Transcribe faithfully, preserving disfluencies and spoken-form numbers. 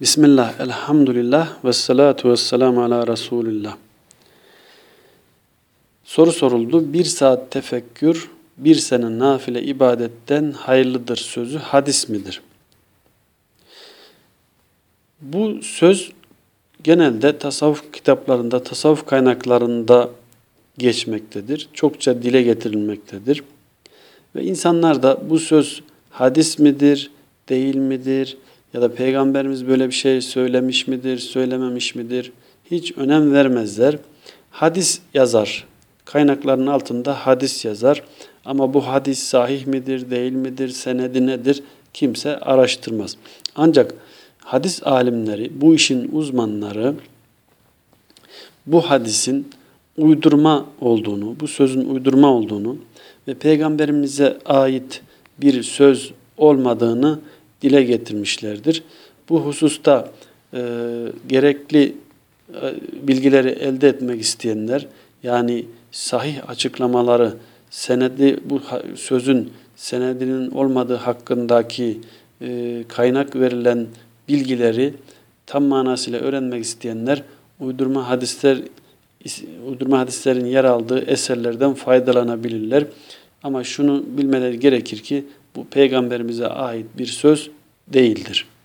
Bismillah, elhamdülillah ve salatu ve selamu ala Resulillah. Soru soruldu. Bir saat tefekkür, bir sene nafile ibadetten hayırlıdır sözü hadis midir? Bu söz genelde tasavvuf kitaplarında, tasavvuf kaynaklarında geçmektedir. Çokça dile getirilmektedir. Ve insanlar da bu söz hadis midir, değil midir? Ya da Peygamberimiz böyle bir şey söylemiş midir, söylememiş midir? Hiç önem vermezler. Hadis yazar. Kaynakların altında hadis yazar. Ama bu hadis sahih midir, değil midir, senedi nedir? Kimse araştırmaz. Ancak hadis alimleri, bu işin uzmanları bu hadisin uydurma olduğunu, bu sözün uydurma olduğunu ve Peygamberimize ait bir söz olmadığını dile getirmişlerdir. Bu hususta e, gerekli e, bilgileri elde etmek isteyenler, yani sahih açıklamaları, senedi bu sözün senedinin olmadığı hakkındaki e, kaynak verilen bilgileri tam manasıyla öğrenmek isteyenler uydurma hadisler uydurma hadislerin yer aldığı eserlerden faydalanabilirler. Ama şunu bilmeleri gerekir ki bu Peygamberimize ait bir söz değildir.